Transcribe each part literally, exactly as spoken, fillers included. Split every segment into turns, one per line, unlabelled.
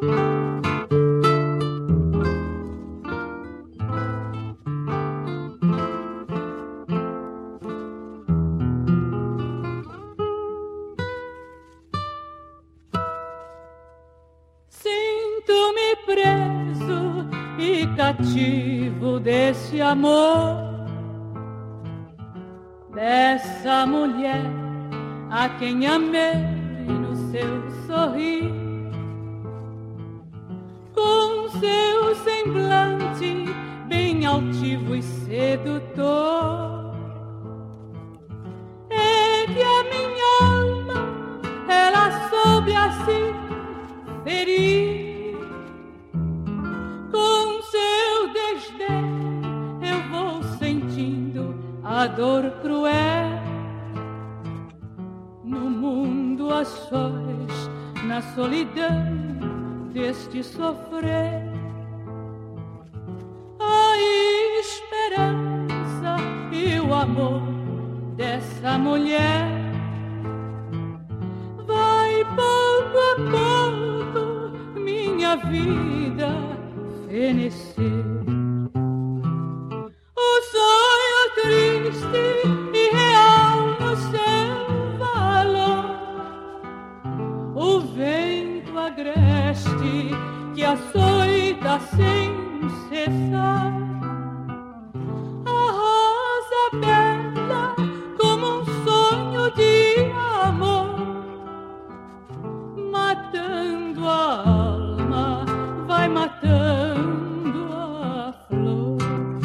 Sinto-me preso e cativo desse amor, dessa mulher a quem amei no seu sorrir, com seu semblante bem altivo e sedutor. É que a minha alma, ela soube assim ferir, com seu desdém eu vou sentindo a dor cruel. No mundo a sós, na solidão deste sofrer, a esperança e o amor dessa mulher vai pouco a pouco minha vida fenecer. O sonho triste e real no seu valor, o vento agreste que açoita sem cessar, a rosa bela como um sonho de amor, matando a alma, vai matando a flor.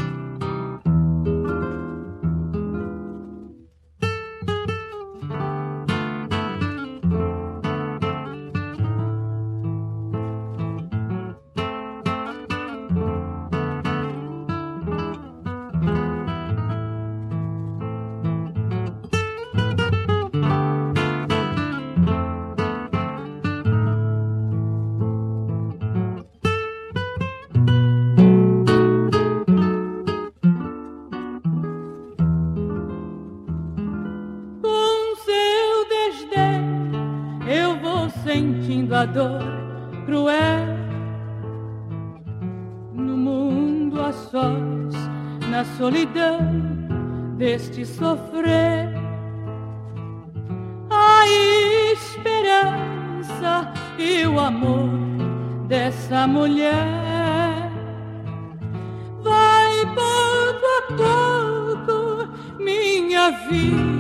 Sentindo a dor cruel, no mundo a sós, na solidão deste sofrer, a esperança e o amor dessa mulher vai pouco a pouco minha vida